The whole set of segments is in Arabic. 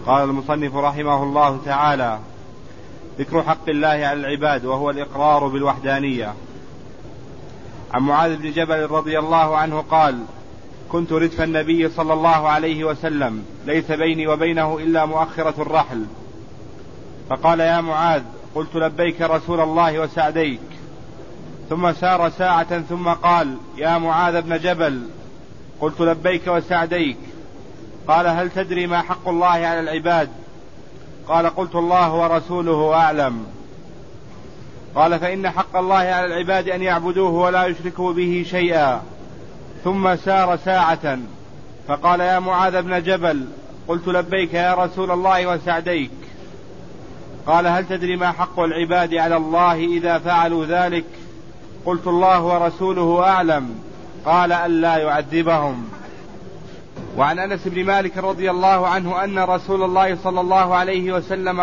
قال المصنف رحمه الله تعالى: ذكر حق الله على العباد وهو الإقرار بالوحدانية. عن معاذ بن جبل رضي الله عنه قال: كنت ردف النبي صلى الله عليه وسلم، ليس بيني وبينه إلا مؤخرة الرحل، فقال: يا معاذ. قلت: لبيك رسول الله وسعديك. ثم سار ساعة ثم قال: يا معاذ بن جبل. قلت: لبيك وسعديك. قال: هل تدري ما حق الله على العباد؟ قال: قلت: الله ورسوله أعلم. قال: فإن حق الله على العباد أن يعبدوه ولا يشركوا به شيئا. ثم سار ساعة فقال: يا معاذ بن جبل. قلت: لبيك يا رسول الله وسعديك. قال: هل تدري ما حق العباد على الله إذا فعلوا ذلك؟ قلت: الله ورسوله أعلم. قال: ألا يعذبهم. وعن أنس بن مالك رضي الله عنه أن رسول الله صلى الله عليه وسلم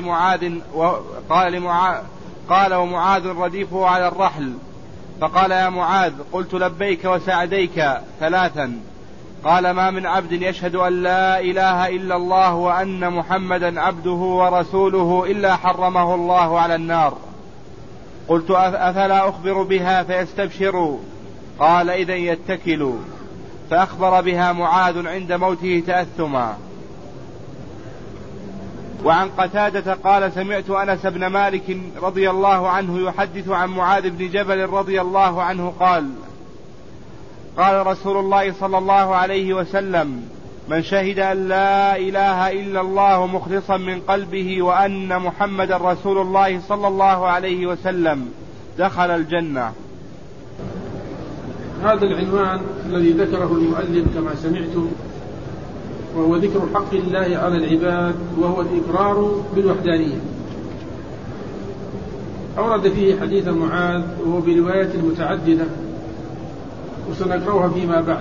قال ومعاذ رديفه على الرحل، فقال: يا معاذ. قلت: لبيك وسعديك 3. قال: ما من عبد يشهد أن لا إله إلا الله وأن محمدا عبده ورسوله إلا حرمه الله على النار. قلت: أفلا أخبر بها فيستبشروا؟ قال: إذن يتكلوا. فأخبر بها معاذ عند موته تأثما. وعن قتادة قال: سمعت أنس بن مالك رضي الله عنه يحدث عن معاذ بن جبل رضي الله عنه قال: قال رسول الله صلى الله عليه وسلم: من شهد أن لا إله إلا الله مخلصا من قلبه وأن محمد رسول الله صلى الله عليه وسلم دخل الجنة. هذا العنوان الذي ذكره المؤلف كما سمعتم وهو ذكر حق الله على العباد وهو الإقرار بالوحدانية. أورد فيه حديث معاذ وهو برواية متعددة وسنقرأها فيما بعد،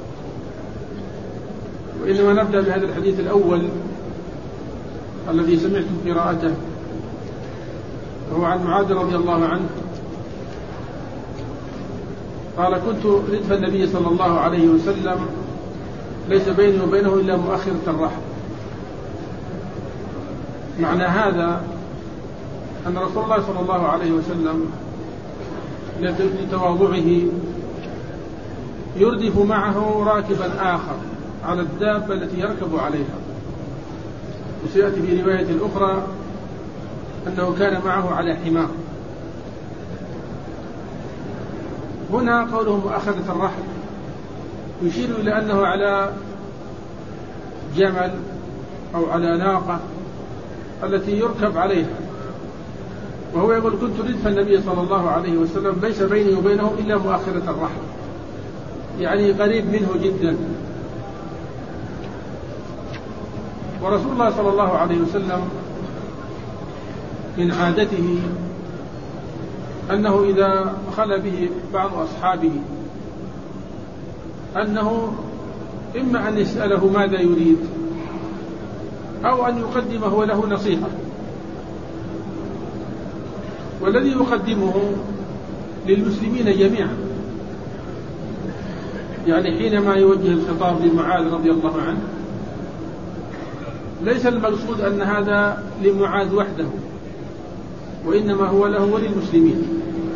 وإنما نبدأ بهذا الحديث الأول الذي سمعتم قراءته، وهو عن معاذ رضي الله عنه قال: كنت ردف النبي صلى الله عليه وسلم، ليس بيني وبينه إلا مؤخرة الرحل. معنى هذا أن رسول الله صلى الله عليه وسلم لتواضعه يردف معه راكبا آخر على الدابة التي يركب عليها، وسيأتي في رواية أخرى أنه كان معه على حمار. هنا قوله مؤخرة الرحل يشير إلى أنه على جمل أو على ناقة التي يركب عليها، وهو يقول: كنت ردف النبي صلى الله عليه وسلم، ليس بيني وبينه إلا مؤخرة الرحل، يعني قريب منه جدا. ورسول الله صلى الله عليه وسلم من عادته أنه إذا خلى به بعض أصحابه أنه إما أن يسأله ماذا يريد أو أن يقدمه له نصيحة، والذي يقدمه للمسلمين جميعا. يعني حينما يوجه الخطاب لمعاذ رضي الله عنه ليس المقصود أن هذا لمعاذ وحده، وإنما هو له وللمسلمين.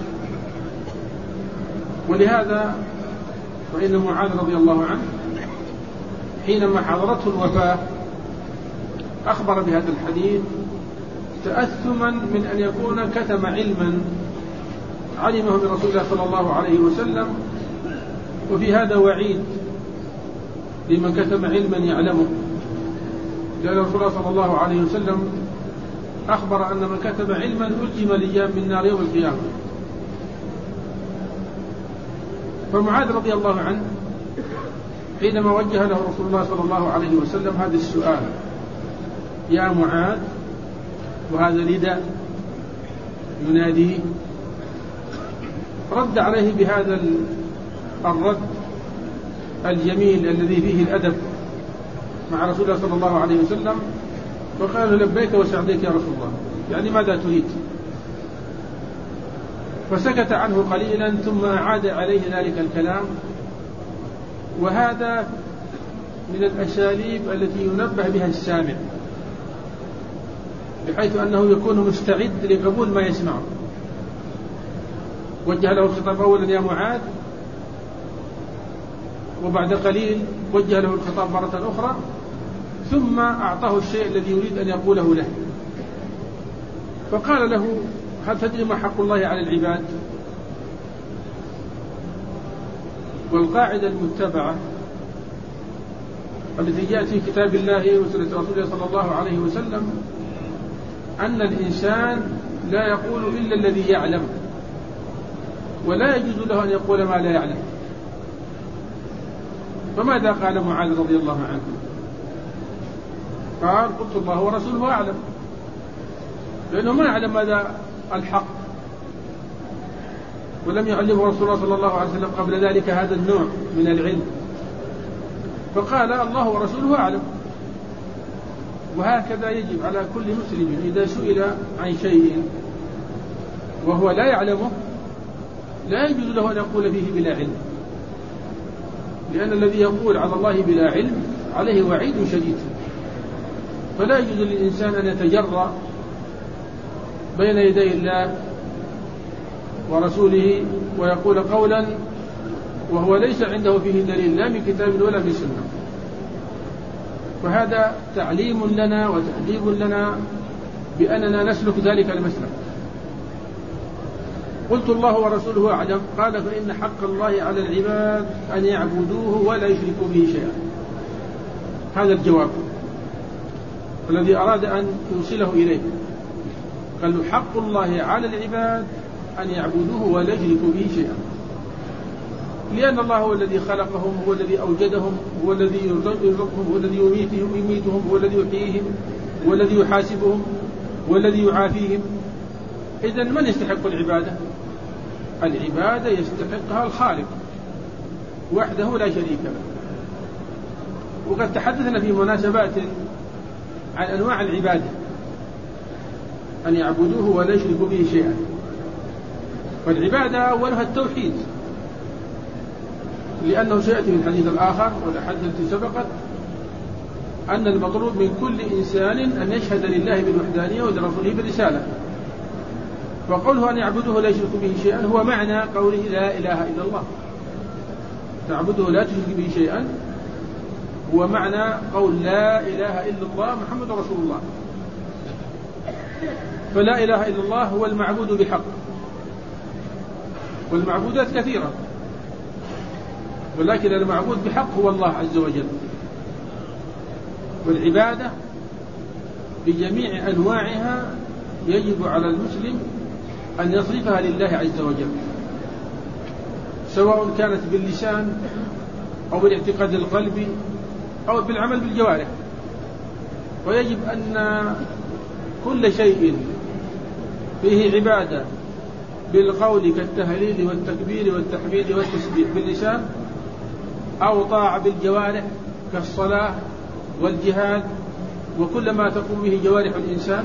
ولهذا فإن معاذ رضي الله عنه حينما حضرته الوفاة أخبر بهذا الحديث تأثما من أن يكون كتم علما علمه من رسول الله صلى الله عليه وسلم، وفي هذا وعيد لمن كتم علما يعلمه، لأن رسول الله صلى الله عليه وسلم أخبر أن من كتم علما ألجم لجام من نار يوم القيامة. فمعاذ رضي الله عنه حينما وجه له رسول الله صلى الله عليه وسلم هذا السؤال: يا معاذ، وهذا نداء يناديه، رد عليه بهذا الرد الجميل الذي فيه الأدب مع رسول الله صلى الله عليه وسلم، وقال: لبيك وسعديك يا رسول الله، يعني ماذا تريد؟ فسكت عنه قليلا ثم عاد عليه ذلك الكلام. وهذا من الأساليب التي ينبه بها السامع بحيث أنه يكون مستعد لقبول ما يسمعه. وجه له الخطاب أولا يا معاذ، وبعد قليل وجه له الخطاب مرة أخرى، ثم أعطاه الشيء الذي يريد أن يقوله له. فقال له هل تدري ما حق الله على العباد؟ والقاعدة المتبعة التي جاءت في كتاب الله وسنة رسوله صلى الله عليه وسلم أن الإنسان لا يقول إلا الذي يعلم، ولا يجوز له أن يقول ما لا يعلم. فماذا قال معاذ رضي الله عنه؟ قال قلت الله ورسوله أعلم، لأنه ما يعلم ماذا الحق، ولم يعلمه رسول الله صلى الله عليه وسلم قبل ذلك هذا النوع من العلم، فقال الله ورسوله أعلم. وهكذا يجب على كل مسلم إذا سئل عن شيء وهو لا يعلمه لا يجوز له أن يقول فيه بلا علم، لأن الذي يقول على الله بلا علم عليه وعيد شديد. فلا يجوز للإنسان أن يتجرأ بين يدي الله ورسوله ويقول قولا وهو ليس عنده فيه دليل لا من كتاب ولا من سنة. فهذا تعليم لنا وتأديب لنا بأننا نسلك ذلك المسلك. قلت الله ورسوله أعلم. قال فإن حق الله على العباد أن يعبدوه ولا يشركوا به شيئا. هذا الجواب الذي أراد أن يوصله إليه. قال له حق الله على العباد أن يعبدوه ولا يشركوا به شيئا، لأن الله هو الذي خلقهم، هو الذي أوجدهم، هو الذي يرزقهم، هو الذي يميتهم، هو الذي يحييهم، هو الذي يحاسبهم، هو الذي يعافيهم. إذن من يستحق العبادة؟ العبادة يستحقها الخالق وحده لا شريك له. وقد تحدثنا في مناسبات عن أنواع العبادة، أن يعبدوه ولا يشركوا به شيئا. فالعبادة أولها التوحيد، لأنه سيأتي في الحديث الآخر والأحاديث التي سبقت أن المطلوب من كل إنسان أن يشهد لله بالوحدانية ولرسوله بالرسالة. وقوله أن يعبدوه لا يشركوا به شيئا هو معنى قوله لا إله إلا الله. تعبده لا تشرك به شيئا هو معنى قول لا إله إلا الله محمد رسول الله. فلا إله إلا الله هو المعبود بحق، والمعبودات كثيرة، ولكن المعبود بحق هو الله عز وجل. والعبادة بجميع أنواعها يجب على المسلم أن يصرفها لله عز وجل، سواء كانت باللسان أو بالاعتقاد القلبي أو بالعمل بالجوارح. ويجب أن كل شيء فيه عبادة بالقول كالتهليل والتكبير والتحميد والتسبيح باللسان، أو طاعة بالجوارح كالصلاة والجهاد وكل ما تقوم به جوارح الإنسان،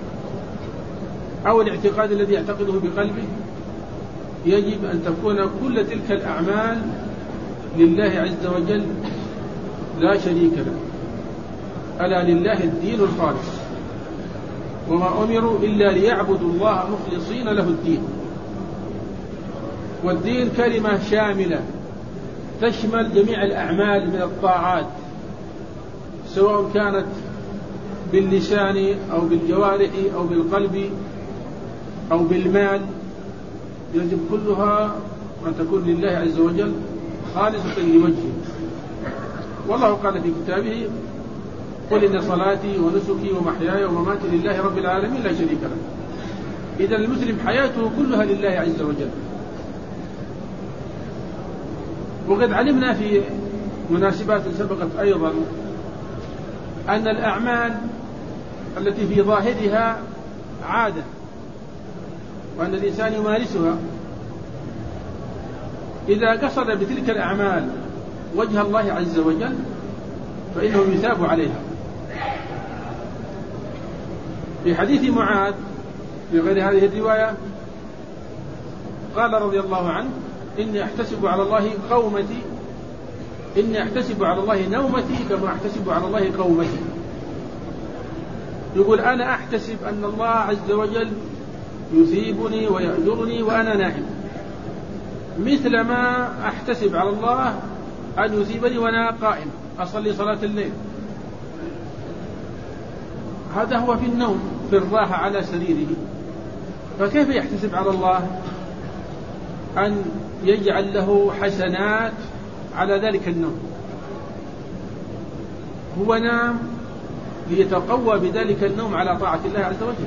أو الاعتقاد الذي يعتقده بقلبه، يجب أن تكون كل تلك الأعمال لله عز وجل لا شريك له. ألا لله الدين الخالص، وما أمروا إلا ليعبدوا الله مخلصين له الدين. والدين كلمة شاملة تشمل جميع الأعمال من الطاعات، سواء كانت باللسان أو بالجوارح أو بالقلب أو بالمال، يجب كلها أن تكون لله عز وجل خالصة لوجهه. والله قال في كتابه قل إن صلاتي ونسكي ومحياي ومماتي لله رب العالمين لا شريك له. إذا المسلم حياته كلها لله عز وجل. وقد علمنا في مناسبات سبقت أيضا أن الأعمال التي في ظاهرها عادة وأن الإنسان يمارسها إذا قصد بتلك الأعمال وجه الله عز وجل فإنه يثاب عليها. في حديث معاذ في غير هذه الرواية قال رضي الله عنه إني أحتسب على الله نومتي كما أحتسب على الله قومتي. يقول أنا أحتسب أن الله عز وجل يثيبني ويأجرني وأنا نائم، مثل ما أحتسب على الله أن يثيبني وأنا قائم أصلي صلاة الليل. هذا هو في النوم في الراحة على سريره، فكيف يحتسب على الله أن يجعل له حسنات على ذلك النوم؟ هو نام ليتقوى بذلك النوم على طاعة الله عز وجل،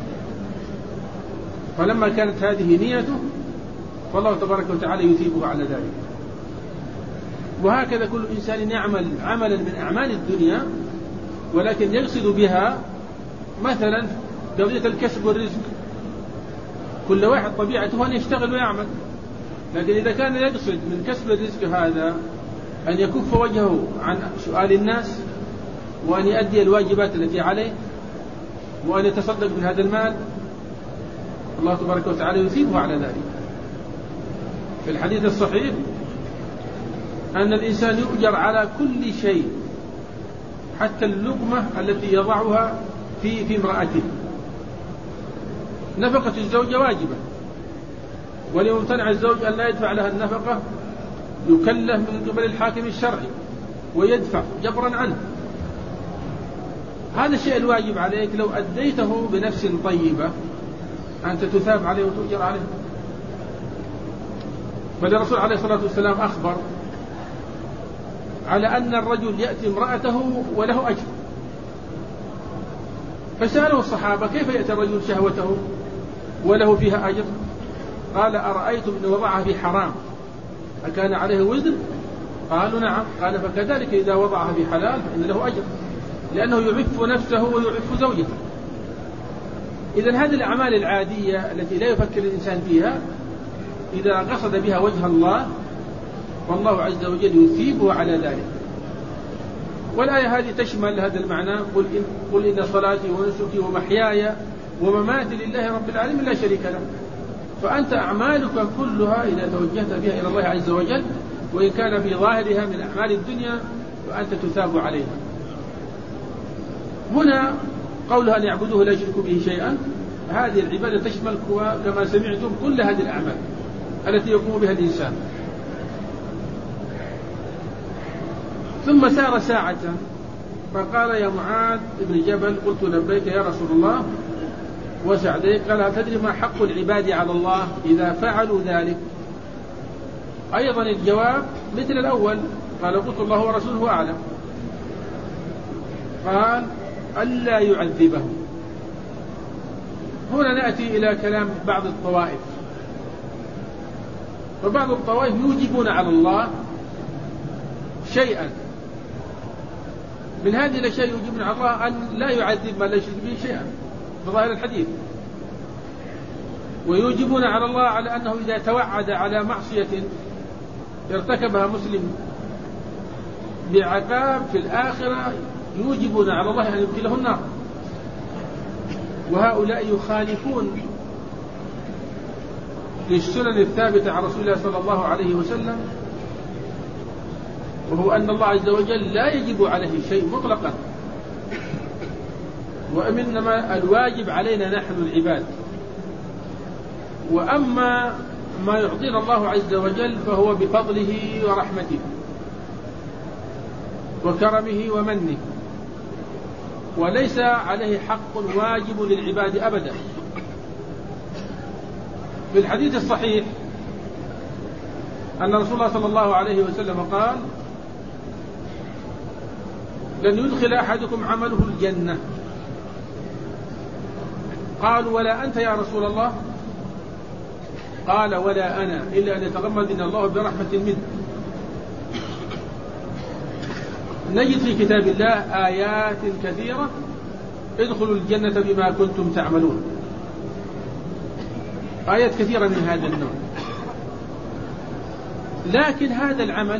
فلما كانت هذه نيته فالله تبارك وتعالى يثيبه على ذلك. وهكذا كل إنسان يعمل عملا من أعمال الدنيا ولكن يقصد بها مثلا قضية الكسب والرزق، كل واحد طبيعته أن يشتغل ويعمل، لكن إذا كان يقصد من كسب الرزق هذا أن يكف وجهه عن سؤال الناس وأن يؤدي الواجبات التي عليه وأن يتصدق من هذا المال، الله تبارك وتعالى يثيبه على ذلك. في الحديث الصحيح أن الإنسان يؤجر على كل شيء حتى اللقمة التي يضعها في امرأته. نفقة الزوجة واجبة، وليمتنع الزوج أن لا يدفع لها النفقة يكلف من قبل الحاكم الشرعي ويدفع جبرا عنه. هذا الشيء الواجب عليك لو أديته بنفس طيبة أنت تثاب عليه وتؤجر عليه. فالرسول عليه الصلاة والسلام أخبر على أن الرجل يأتي امرأته وله أجر، فسأله الصحابة كيف يأتي الرجل شهوته وله فيها أجر؟ قال أرأيتم إن وضعها في حرام أكان عليه وزر؟ قالوا نعم. قال فكذلك إذا وضعها في حلال فإن له أجر، لأنه يعف نفسه ويعف زوجته. إذن هذه الأعمال العادية التي لا يفكر الإنسان فيها إذا قصد بها وجه الله والله عز وجل يثيبه على ذلك. والآية هذه تشمل هذا المعنى: قل إن صلاتي ونسكي ومحياي ومماتي لله رب العالمين لا شريك له. فأنت أعمالك كلها إذا توجهت بها إلى الله عز وجل وإن كان في ظاهرها من أعمال الدنيا فأنت تثاب عليها. هنا قولها أن يعبدوه لا يشركوا به شيئا، هذه العبادة تشمل كما سمعتم كل هذه الأعمال التي يقوم بها الإنسان. ثم سار ساعة فقال يا معاذ بن جبل قلت لبيك يا رسول الله وسعديك. قال هل تدري ما حق العباد على الله إذا فعلوا ذلك؟ أيضا الجواب مثل الأول، قال قلت الله ورسوله أعلم. قال ألا يعذبهم. هنا نأتي إلى كلام بعض الطوائف، فبعض الطوائف يوجبون على الله شيئا من هذه الأشياء، يوجبون على الله أن لا يعذب من لا يشرك به شيئا بظاهر الحديث، ويوجبون على الله على أنه إذا توعد على معصية ارتكبها مسلم بعقاب في الآخرة يوجبون على الله أن يدخله النار. وهؤلاء يخالفون للسنن الثابتة عن رسول الله صلى الله عليه وسلم، وهو أن الله عز وجل لا يجب عليه شيء مطلقا، وإنما الواجب علينا نحن العباد. وأما ما يعطينا الله عز وجل فهو بفضله ورحمته وكرمه ومنه، وليس عليه حق واجب للعباد أبدا. في الحديث الصحيح أن رسول الله صلى الله عليه وسلم قال لن يدخل أحدكم عمله الجنة. قالوا ولا أنت يا رسول الله؟ قال ولا أنا إلا أن يتغمدنا الله برحمة منه. نجد في كتاب الله آيات كثيرة ادخلوا الجنة بما كنتم تعملون، آيات كثيرة من هذا النوع. لكن هذا العمل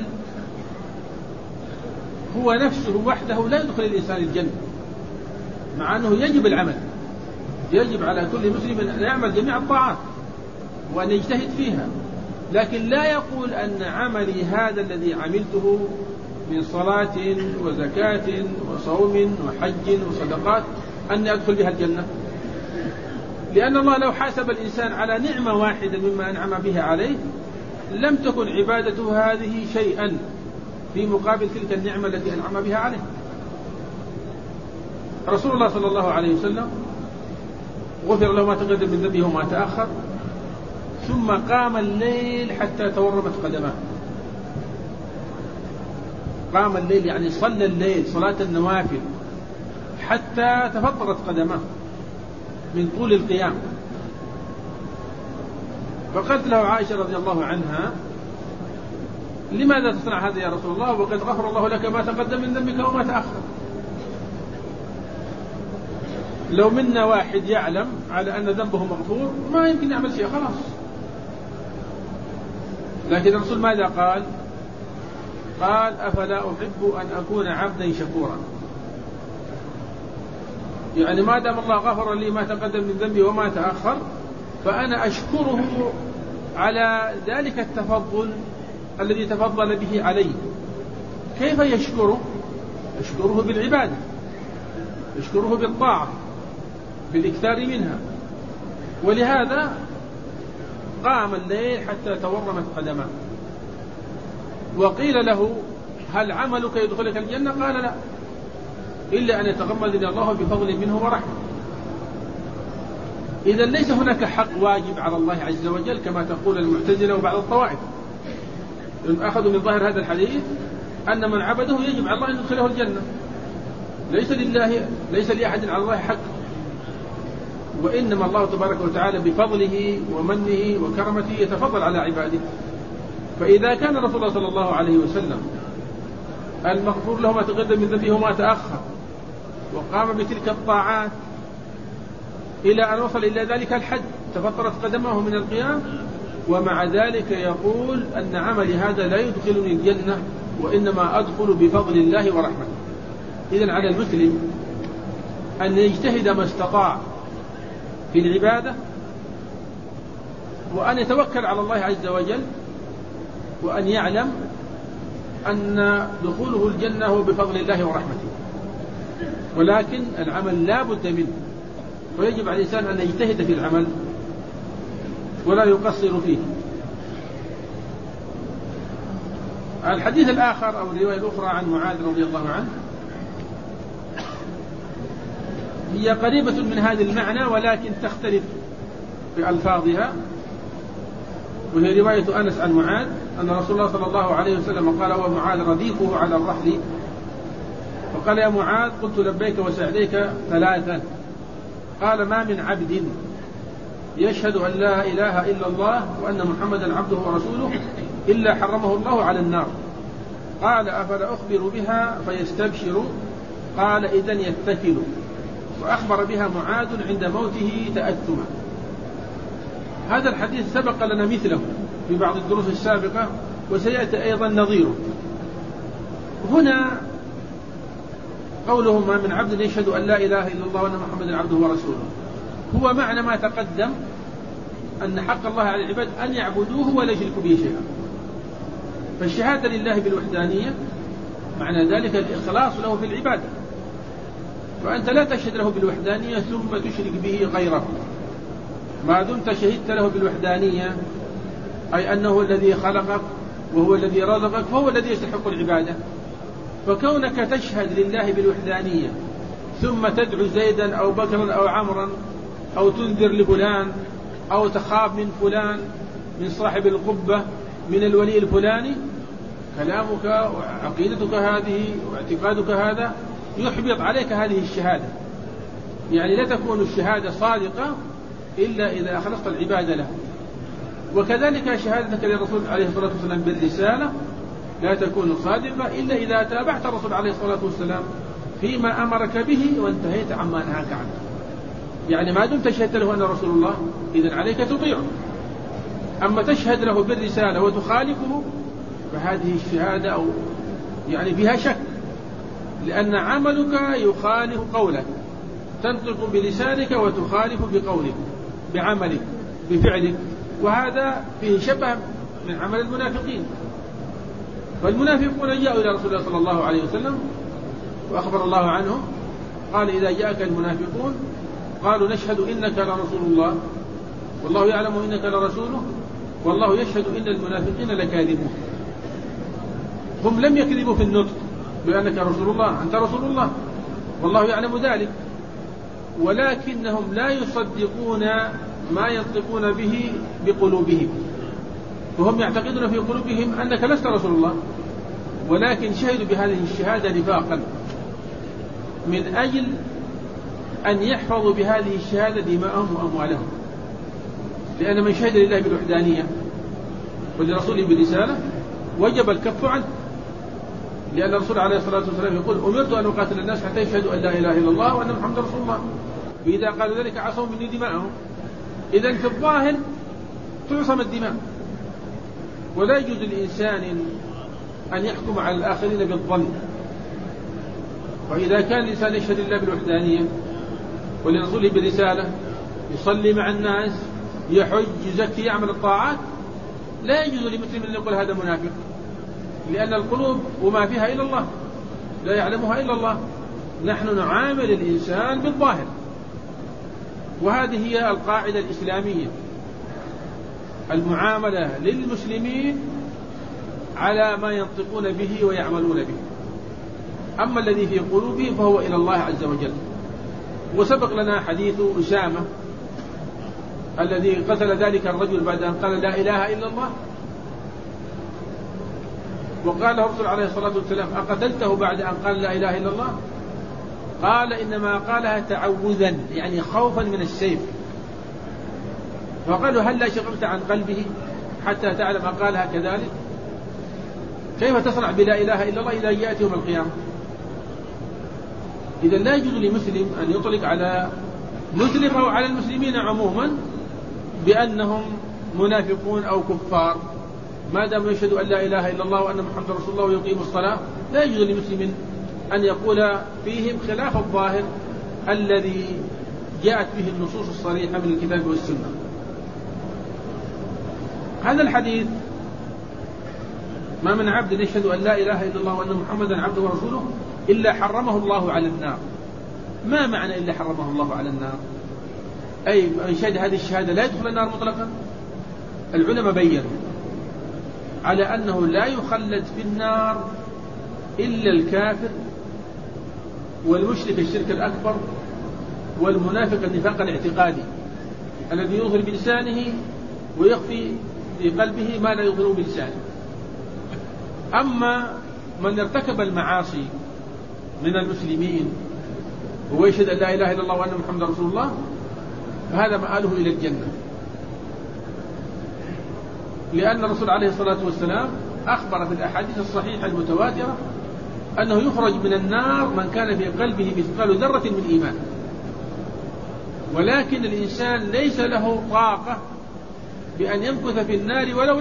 هو نفسه وحده لا يدخل الإنسان الجنة، مع أنه يجب العمل، يجب على كل مسلم أن يعمل جميع الطاعات وأن يجتهد فيها، لكن لا يقول أن عملي هذا الذي عملته من صلاة وزكاة وصوم وحج وصدقات أني أدخل بها الجنة؟ لأن الله لو حاسب الإنسان على نعمة واحدة مما أنعم بها عليه لم تكن عبادته هذه شيئا في مقابل تلك النعمة التي أنعم بها عليه. رسول الله صلى الله عليه وسلم غفر له ما تقدم من ذنبه وما تأخر، ثم قام الليل حتى تورمت قدماه. قام الليل يعني صلى الليل صلاة النوافل حتى تفطرت قدماه من طول القيام. فقالت له عائشة رضي الله عنها: لماذا تصنع هذا يا رسول الله وقد غفر الله لك ما تقدم من ذنبك وما تأخر؟ لو منا واحد يعلم على أن ذنبه مغفور ما يمكن يعمل شيء، خلاص. لكن الرسول ماذا قال؟ قال: أفلا أحب أن أكون عبدا شكورا. يعني ما دام الله غفر لي ما تقدم من ذنبي وما تأخر فأنا أشكره على ذلك التفضل الذي تفضل به علي. كيف يشكره؟ يشكره بالعبادة، يشكره بالطاعة، بالإكثار منها. ولهذا قام الليل حتى تورمت قدماه. وقيل له: هل عملك يدخلك الجنة؟ قال: لا، إلا أن يتغمدني الله بفضل منه ورحمة. إذا ليس هناك حق واجب على الله عز وجل كما تقول المعتزلة وبعض الطوائف. أخذوا من ظاهر هذا الحديث أن من عبده يجب على الله أن يدخله الجنة، ليس لأحد على الله حق، وإنما الله تبارك وتعالى بفضله ومنه وكرمته يتفضل على عباده. فإذا كان رسول الله صلى الله عليه وسلم المغفور له ما تقدم من ذنبه وما تأخر وقام بتلك الطاعات إلى أن وصل إلى ذلك الحد تفطرت قدمه من القيام، ومع ذلك يقول أن عملي هذا لا يدخلني الجنة وإنما أدخل بفضل الله ورحمته. إذن على المسلم أن يجتهد ما استطاع في العبادة وأن يتوكل على الله عز وجل، وأن يعلم أن دخوله الجنة هو بفضل الله ورحمته. ولكن العمل لا بد منه، ويجب على الإنسان أن يجتهد في العمل ولا يقصر فيه. الحديث الآخر أو الرواية الأخرى عن معاذ رضي الله عنه هي قريبة من هذا المعنى ولكن تختلف بألفاظها، وهي رواية أنس عن معاذ أن رسول الله صلى الله عليه وسلم قال: ومعاذ رديفه على الرحل، فقال: يا معاذ، قلت لبيك وسعديك ثلاثا. قال: ما من عبد يشهد أن لا إله إلا الله وأن محمدا عبده ورسوله إلا حرمه الله على النار. قال: أفلا أخبر بها فيستبشر؟ قال: إذن يتكل. وأخبر بها معاذ عند موته تأثما. هذا الحديث سبق لنا مثله في بعض الدروس السابقة وسيأتي أيضا نظيره. هنا قوله: ما من عبد يشهد أن لا إله إلا الله وأن محمدا عبده ورسوله، هو معنى ما تقدم أن حق الله على العباد أن يعبدوه ولا يشركوا به شيئا. فالشهادة لله بالوحدانية معنى ذلك الإخلاص له في العبادة، فأنت لا تشهد له بالوحدانية ثم تشرك به غيره. ما دمت شهدت له بالوحدانية أي أنه الذي خلقك وهو الذي رزقك فهو الذي يستحق العبادة. فكونك تشهد لله بالوحدانية ثم تدعو زيدا أو بكرا أو عمرا أو تنذر لفلان أو تخاف من فلان من صاحب القبة من الولي الفلاني، كلامك وعقيدتك هذه واعتقادك هذا يحبط عليك هذه الشهادة. يعني لا تكون الشهادة صادقة إلا إذا أخلصت العبادة له. وكذلك شهادتك للرسول عليه الصلاة والسلام بالرسالة لا تكون صادقة إلا إذا تابعت الرسول عليه الصلاة والسلام فيما أمرك به وانتهيت عما نهاك عنه. يعني ما دمت شهدت له أن رسول الله إذن عليك تطيعه. أما تشهد له بالرسالة وتخالفه فهذه الشهادة أو يعني فيها شك، لأن عملك يخالف قولك، تنطق بلسانك وتخالف بقولك بعملك بفعلك، وهذا فيه شبه من عمل المنافقين. فالمنافقون جاءوا إلى رسول الله صلى الله عليه وسلم وأخبر الله عنهم وقال إذا جاءك المنافقون قالوا نشهد إنك لرسول الله والله يعلم إنك لرسوله والله يشهد إن المنافقين لكاذبون. هم لم يكذبوا في النطق بأنك رسول الله، أنت رسول الله والله يعلم ذلك، ولكنهم لا يصدقون ما ينطقون به بقلوبهم، وهم يعتقدون في قلوبهم أنك لست رسول الله، ولكن شهدوا بهذه الشهادة نفاقا من أجل أن يحفظوا بهذه الشهادة دماءهم وأموالهم. لأن من شهد لله بالوحدانية ولرسوله بالرسالة وجب الكف عنه، لأن الرسول عليه الصلاة والسلام يقول أمرت أن أقاتل الناس حتى يشهدوا أن لا إله إلا الله وأن محمد رسول الله، وإذا قالوا ذلك عصوا مني دماءهم. إذن في الظاهر تعصم الدماء، ولا يجوز للإنسان أن يحكم على الآخرين بالظن. وإذا كان الإنسان يشهد لله بالوحدانية ولرسوله بالرسالة، يصلي مع الناس، يحج، يزكي، يعمل الطاعات، لا يجوز لمسلم أن يقول هذا منافق، لأن القلوب وما فيها إلا الله، لا يعلمها إلا الله. نحن نعامل الإنسان بالظاهر، وهذه هي القاعدة الإسلامية، المعاملة للمسلمين على ما ينطقون به ويعملون به، أما الذي في قلوبهم فهو إلى الله عز وجل. وسبق لنا حديث أسامة الذي قتل ذلك الرجل بعد أن قال لا إله إلا الله، وقال الرسول عليه الصلاة والسلام أقتلته بعد أن قال لا إله إلا الله؟ قال إنما قالها تعوذا، يعني خوفا من السيف. فقالوا هل لا شغلت عن قلبه حتى تعلم قالها كذلك؟ كيف تصنع بلا إله إلا الله إذا جاءت يوم القيامة؟ إذا لا يجوز لمسلم أن يطلق على مسلم أو على المسلمين عموما بأنهم منافقون أو كفار، ما دام يشهدوا أن لا إله إلا الله وأن محمد رسول الله ويقيم الصلاة. لا يجوز لمسلم أن يقول فيهم خلاف الظاهر الذي جاءت به النصوص الصريحة من الكتاب والسنة. هذا الحديث ما من عبد يشهد أن لا إله إلا الله وأن محمدا عبده ورسوله إلا حرمه الله على النار. ما معنى إلا حرمه الله على النار؟ أي من شهد هذه الشهادة لا يدخل النار مطلقا. العلماء بيّنوا على أنه لا يخلد في النار إلا الكافر والمشرك الشرك الأكبر والمنافق النفاق الاعتقادي الذي يظهر بلسانه ويخفي في قلبه ما لا يظهر بلسانه. أما من ارتكب المعاصي من المسلمين وهو يشهد أن لا إله إلا الله وأن محمد رسول الله فهذا مآله إلى الجنة، لأن الرسول عليه الصلاة والسلام أخبر في الأحاديث الصحيحة المتواترة أنه يخرج من النار من كان في قلبه مثقال ذرة من إيمان، ولكن الإنسان ليس له طاقة بأن يمكث في النار ولو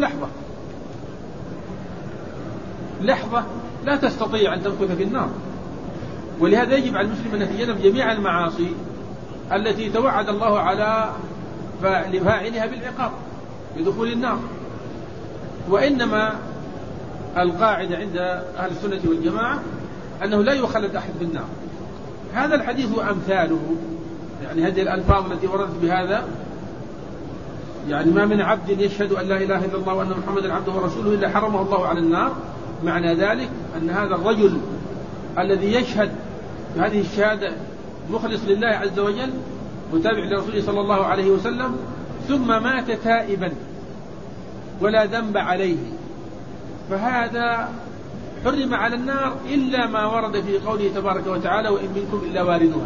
لحظة لا تستطيع أن تمكث في النار. ولهذا يجب على المسلم أن يتجنب جميع المعاصي التي توعد الله على فاعلها بالعقاب بدخول النار. وإنما القاعدة عند أهل السنة والجماعة أنه لا يخلد أحد في النار. هذا الحديث وأمثاله، يعني هذه الألفاظ التي وردت بهذا، يعني ما من عبد يشهد أن لا إله إلا الله وأن محمدا عبده ورسوله إلا حرمه الله على النار. معنى ذلك أن هذا الرجل الذي يشهد بهذه الشهادة مخلص لله عز وجل متابع لرسوله صلى الله عليه وسلم ثم مات تائبا ولا ذنب عليه، فهذا حرم على النار إلا ما ورد في قوله تبارك وتعالى وإن منكم إلا واردها.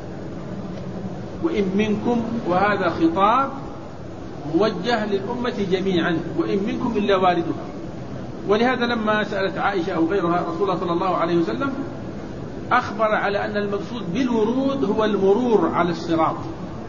وإن منكم، وهذا خطاب موجه للأمة جميعا، وإن منكم إلا واردها. ولهذا لما سألت عائشة أو غيرها رسول الله صلى الله عليه وسلم أخبر على أن المقصود بالورود هو المرور على الصراط،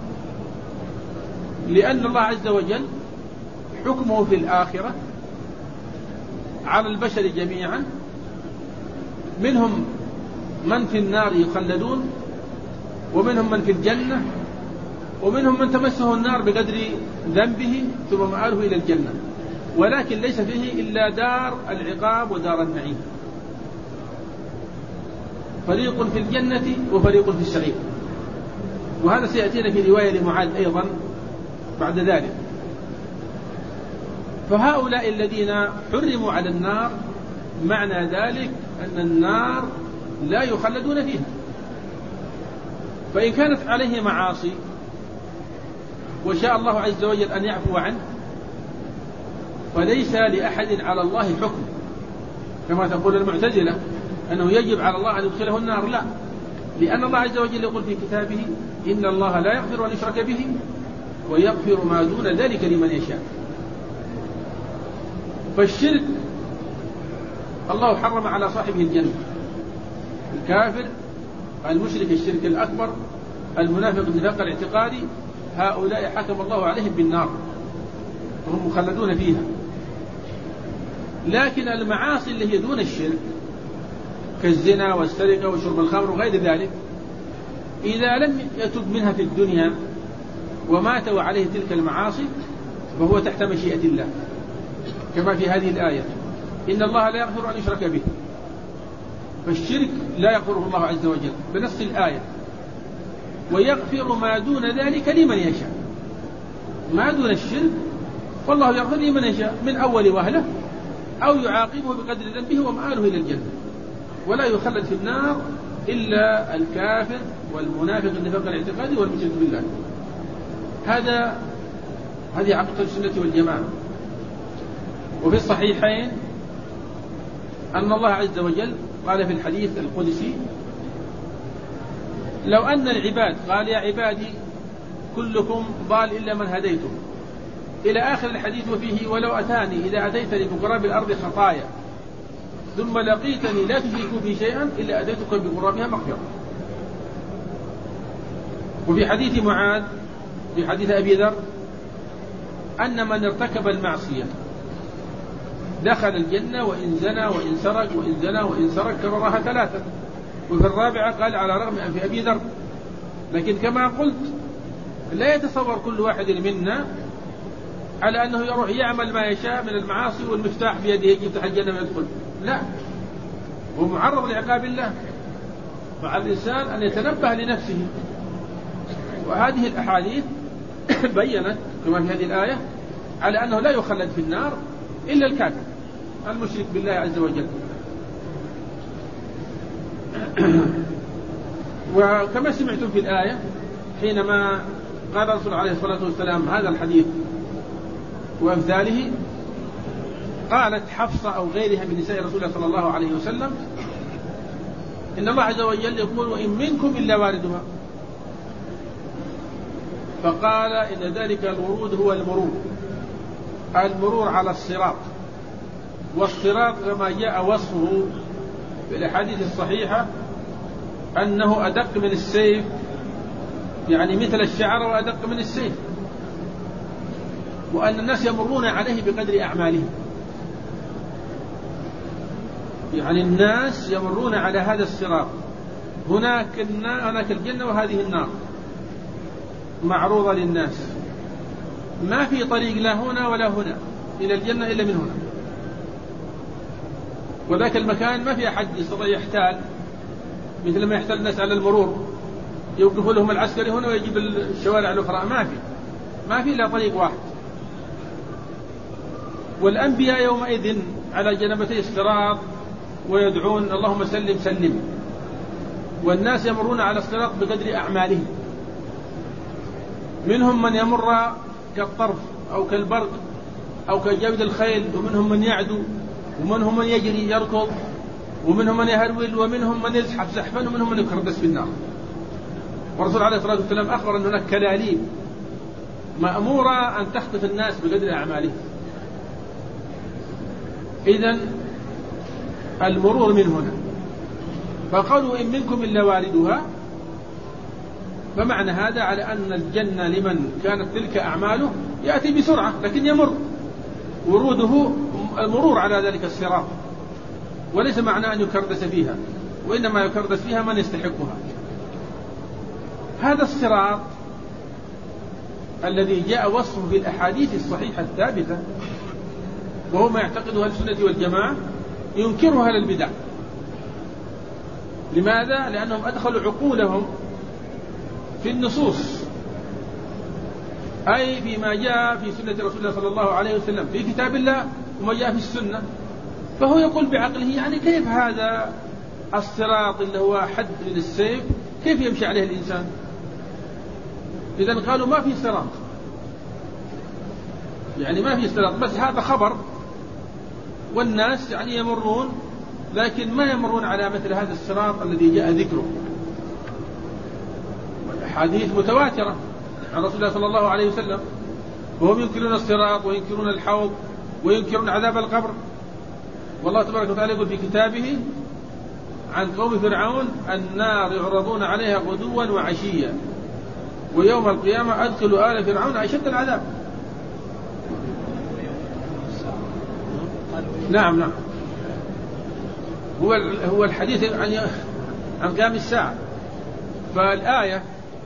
لأن الله عز وجل حكمه في الآخرة على البشر جميعا، منهم من في النار يخلدون، ومنهم من في الجنة، ومنهم من تمسه النار بقدر ذنبه ثم مآله إلى الجنة، ولكن ليس فيه إلا دار العقاب ودار النعيم. فريق في الجنة وفريق في السعير. وهذا سيأتينا في رواية لمعاذ أيضا بعد ذلك. فهؤلاء الذين حرموا على النار معنى ذلك أن النار لا يخلدون فيها، فإن كانت عليه معاصي وشاء الله عز وجل أن يعفو عنه فليس لأحد على الله حكم كما تقول المعتزلة أنه يجب على الله أن يدخله النار، لا، لأن الله عز وجل يقول في كتابه إن الله لا يغفر أن يشرك به ويغفر ما دون ذلك لمن يشاء. فالشرك الله حرم على صاحبه الجنة، الكافر المشرك الشرك الأكبر المنافق النفاق الاعتقادي هؤلاء حكم الله عليهم بالنار وهم مخلدون فيها. لكن المعاصي اللي هي دون الشرك كالزنا والسرقة وشرب الخمر وغير ذلك إذا لم يتب منها في الدنيا ومات وعليه تلك المعاصي فهو تحت مشيئة الله كما في هذه الآية إن الله لا يغفر أن يشرك به. فالشرك لا يغفره الله عز وجل بنص الآية، ويغفر ما دون ذلك لمن يشاء. ما دون الشرك والله يغفر لمن يشاء من أول وهلة أو يعاقبه بقدر ذنبه ومآله إلى الجنة، ولا يخلد في النار إلا الكافر والمنافق النفاق الاعتقادي والمشرك بالله. هذه عقيدة السنة والجماعة. وفي الصحيحين أن الله عز وجل قال في الحديث القدسي لو أن العباد قال يا عبادي كلكم ضال إلا من هديتم إلى آخر الحديث، وفيه ولو أتاني إذا أتيتني بقراب الأرض خطايا ثم لقيتني لا تشرك بي شيئا إلا أتيتك بقرابها مغفرة. وفي حديث معاذ في حديث أبي ذر أن من ارتكب المعصية دخل الجنة وإن زنى وإن سرق وإن زنى وإن سرق كررها 3. وفي الرابعة قال على رغم أن في أبي ذر. لكن كما قلت لا يتصور كل واحد منا على أنه يروح يعمل ما يشاء من المعاصي والمفتاح بيده يفتح الجنة ويدخل، لا، هو معرض لعقاب الله. فعلى الإنسان أن يتنبه لنفسه. وهذه الأحاديث بيّنت كما في هذه الآية على أنه لا يخلد في النار إلا الكافر المشرك بالله عز وجل. وكما سمعتم في الآية حينما قال الرسول عليه الصلاة والسلام هذا الحديث وأمثاله قالت حفصة أو غيرها من نساء رسول الله صلى الله عليه وسلم إن الله عز وجل يقول وإن منكم إلا واردها، فقال إن ذلك الورود هو المرور على الصراط. والصراط كما جاء وصفه في الأحاديث الصحيحة أنه أدق من السيف، يعني مثل الشعر وأدق من السيف، وأن الناس يمرون عليه بقدر أعمالهم. يعني الناس يمرون على هذا الصراط، هناك الجنة وهذه النار معروضة للناس، ما في طريق لا هنا ولا هنا إلى الجنة إلا من هنا. وذاك المكان ما في أحد يستطيع يحتال مثل ما يحتال الناس على المرور، يوقف لهم العسكري هنا ويجيب الشوارع الأخرى، ما في إلا طريق واحد. والأنبياء يومئذ على جنبتي الصراط ويدعون اللهم سلم سلم، والناس يمرون على الصراط بقدر أعمالهم. منهم من يمر كالطرف أو كالبرق أو كجبد الخيل، ومنهم من يعدو، ومنهم من يجري يركض، ومنهم من يهرول، ومنهم من يزحف زحفا، ومنهم من يكردس في النار. والرسول عليه الصلاة والسلام أخبر أن هناك كلاليب مأمورة أن تخطف الناس بقدر أعمالهم. إذن المرور من هنا. فقالوا إن منكم إلا واردها، فمعنى هذا على أن الجنة لمن كانت تلك أعماله يأتي بسرعة، لكن يمر وروده المرور على ذلك الصراط، وليس معنى أن يكردس فيها، وإنما يكردس فيها من يستحقها. هذا الصراط الذي جاء وصفه في الأحاديث الصحيحة الثابتة وهو ما يعتقده أهل السنة والجماعة ينكرها للبدع، لماذا؟ لأنهم أدخلوا عقولهم في النصوص، أي فيما جاء في سنة رسول الله صلى الله عليه وسلم في كتاب الله وما جاء في السنة. فهو يقول بعقله يعني كيف هذا الصراط اللي هو حد من السيف كيف يمشي عليه الإنسان؟ إذن قالوا ما في صراط، يعني ما في صراط، بس هذا خبر والناس يعني يمرون، لكن ما يمرون على مثل هذا الصراط الذي جاء ذكره. حديث متواترة عن رسول الله صلى الله عليه وسلم، وهم ينكرون الصراط وينكرون الحوض وينكرون عذاب القبر. والله تبارك وتعالى يقول في كتابه عن قوم فرعون: النار يعرضون عليها غدوا وعشيا ويوم القيامة أدخلوا آل فرعون أشد العذاب. نعم هو الحديث عن قيام الساعة. فالآية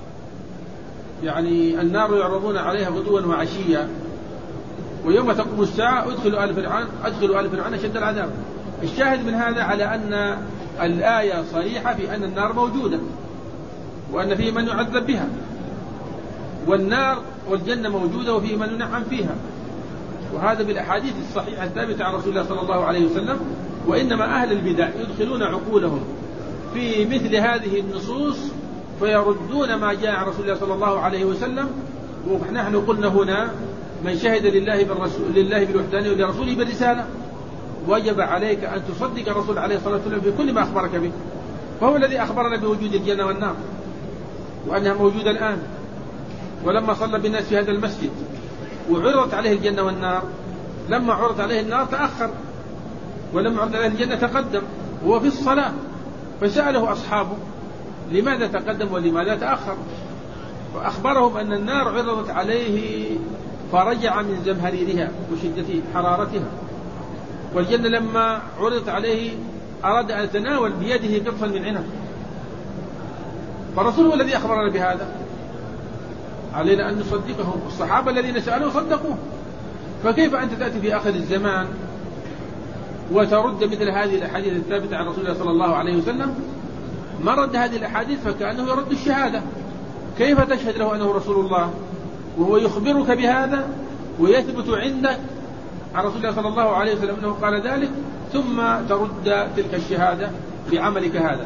يعني النار يعرضون عليها غدوا وعشيا ويوم تقوم الساعة أدخلوا آل فرعون أشد العذاب. الشاهد من هذا على أن الآية صريحة في أن النار موجودة وأن فيه من يعذب بها، والنار والجنة موجودة وفيه من ينعم فيها، وهذا بالأحاديث الصحيحة الثابتة عن رسول الله صلى الله عليه وسلم. وإنما أهل البدع يدخلون عقولهم في مثل هذه النصوص فيردون ما جاء عن رسول الله صلى الله عليه وسلم. ونحن قلنا هنا: من شهد لله بالوحدانية ولرسوله بالرسالة وجب عليك أن تصدق الرسول عليه الصلاة والسلام في كل ما أخبرك به، فهو الذي أخبرنا بوجود الجنة والنار وأنها موجودة الآن. ولما صلى بالناس في هذا المسجد وعرضت عليه الجنة والنار، لما عرضت عليه النار تأخر، ولما عرضت عليه الجنة تقدم وهو في الصلاة، فسأله أصحابه: لماذا تقدم ولماذا تأخر؟ فأخبرهم أن النار عرضت عليه فرجع من زمهريرها وشدة حرارتها، والجنة لما عرضت عليه أراد أن يتناول بيده قطفا من عنب. فالرسول هو الذي أخبرنا بهذا، علينا أن نصدقهم. الصحابة الذين سألوا صدقوه، فكيف أنت تأتي في آخر الزمان وترد مثل هذه الأحاديث الثابتة عن رسول الله صلى الله عليه وسلم؟ ما رد هذه الأحاديث فكأنه يرد الشهادة. كيف تشهد له أنه رسول الله وهو يخبرك بهذا ويثبت عندك عن رسول الله صلى الله عليه وسلم أنه قال ذلك، ثم ترد تلك الشهادة بعملك هذا؟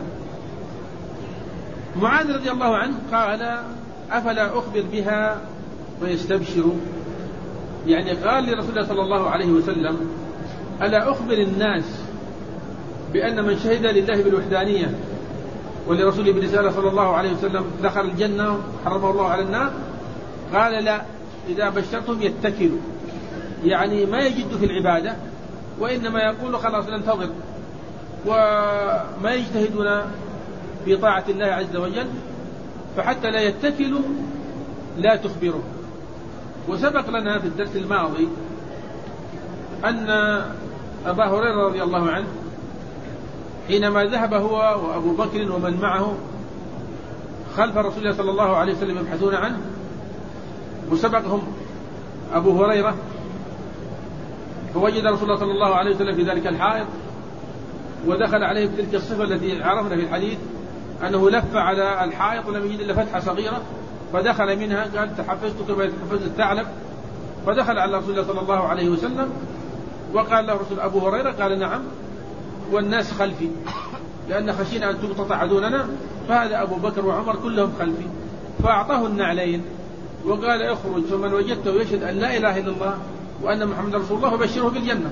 معاذ رضي الله عنه قال: أفلا أخبر بها ويستبشروا؟ يعني قال لرسول الله صلى الله عليه وسلم: ألا أخبر الناس بأن من شهد لله بالوحدانية ولرسوله بالرسالة صلى الله عليه وسلم دخل الجنة حرمه الله على النار؟ قال: لا، إذا بشرتهم يتكلوا، يعني ما يجد في العبادة، وإنما يقول خلاص ننتظر، وما يجتهدون في طاعة الله عز وجل، فحتى لا يتكلوا لا تخبره. وسبق لنا في الدرس الماضي أن أبا هريرة رضي الله عنه حينما ذهب هو وأبو بكر ومن معه خلف رسول الله صلى الله عليه وسلم يبحثون عنه، وسبقهم أبو هريرة فوجد رسول الله صلى الله عليه وسلم في ذلك الحائط، ودخل عليه بتلك الصفة التي عرفنا في الحديث أنه لف على الحائط ولم يجد إلا فتحة صغيرة، فدخل منها قال: تحفزت كما يتحفز الثعلب. فدخل على رسول الله صلى الله عليه وسلم وقال له رسول أبو هريرة، قال: نعم، والناس خلفي، لأن خشينا أن تقتطع دوننا، فهذا أبو بكر وعمر كلهم خلفي. فأعطاه النعلين وقال: اخرج فمن وجدته يشهد أن لا إله إلا الله وأن محمد رسول الله فبشره بالجنة.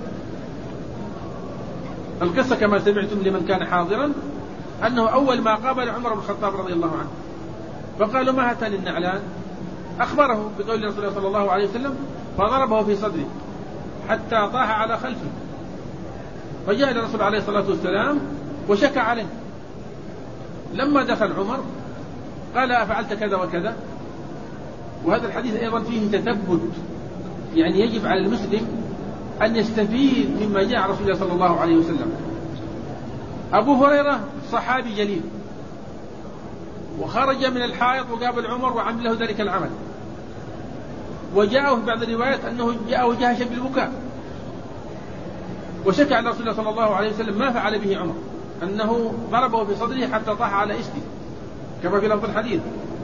القصة كما سمعتم لمن كان حاضرا أنه أول ما قابل عمر بن الخطاب رضي الله عنه فقالوا: ما هاتان النعلان؟ أخبره بقول رسول الله صلى الله عليه وسلم، فضربه في صدره حتى طاح على خلفه. فجاء الرسول عليه الصلاة والسلام وشكى عليه. لما دخل عمر قال: أفعلت كذا وكذا؟ وهذا الحديث أيضا فيه تثبت، يعني يجب على المسلم أن يستفيد مما جاء رسول الله صلى الله عليه وسلم. أبو هريرة صحابي جليل، وخرج من الحائط وقابل عمر وعمل له ذلك العمل، وجاءه في بعض الروايات أنه جاءه جهشا بالبكاء، وشكى على رسول الله صلى الله عليه وسلم ما فعل به عمر. أنه ضربه في صدره حتى طاح على إسته كما في لفظ الحديث.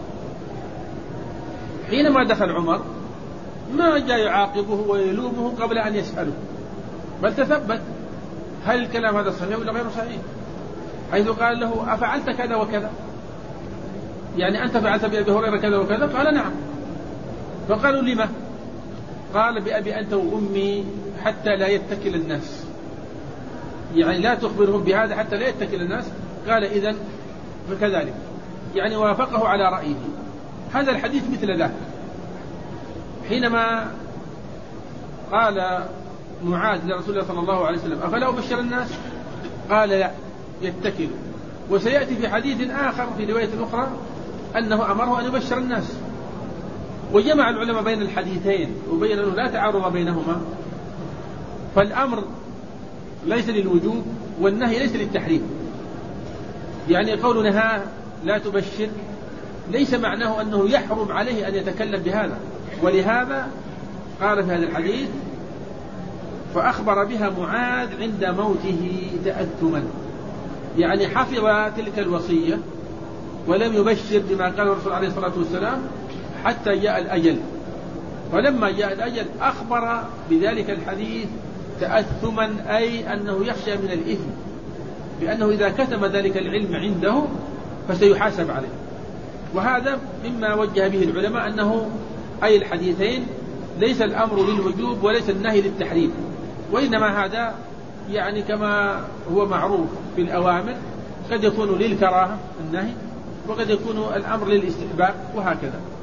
حينما دخل عمر ما جاء يعاقبه ويلومه قبل أن يسأله، بل تثبت هل الكلام هذا صحيح ولا غير صحيح، حيث قال له أفعلت كذا وكذا، يعني أنت فعلت بأبي هريرة كذا وكذا؟ قال نعم. فقالوا لما؟ قال بأبي أنت وأمي حتى لا يتكل الناس، يعني لا تخبرهم بهذا حتى لا يتكل الناس. قال إذن فكذلك، يعني وافقه على رأيه. هذا الحديث مثل ذاك حينما قال معاذ لرسول الله صلى الله عليه وسلم أفلا أبشر الناس؟ قال لا يتكل. وسيأتي في حديث آخر في رواية أخرى أنه أمره أن يبشر الناس. وجمع العلماء بين الحديثين وبين أنه لا تعارض بينهما، فالأمر ليس للوجوب والنهي ليس للتحريم. يعني قولنا لا تبشر ليس معناه أنه يحرم عليه أن يتكلم بهذا، ولهذا قال في هذا الحديث فأخبر بها معاذ عند موته تأثما، يعني حفظ تلك الوصية ولم يبشر بما قال الرسول عليه الصلاة والسلام حتى جاء الأجل. فلما جاء الأجل أخبر بذلك الحديث تأثما، أي أنه يخشى من الإثم، بأنه إذا كتم ذلك العلم عنده فسيحاسب عليه. وهذا مما وجه به العلماء أنه أي الحديثين ليس الأمر للوجوب وليس النهي للتحريم، وإنما هذا يعني كما هو معروف في الأوامر قد يكون للكراهة النهي، وقد يكون الأمر للاستحباب، وهكذا.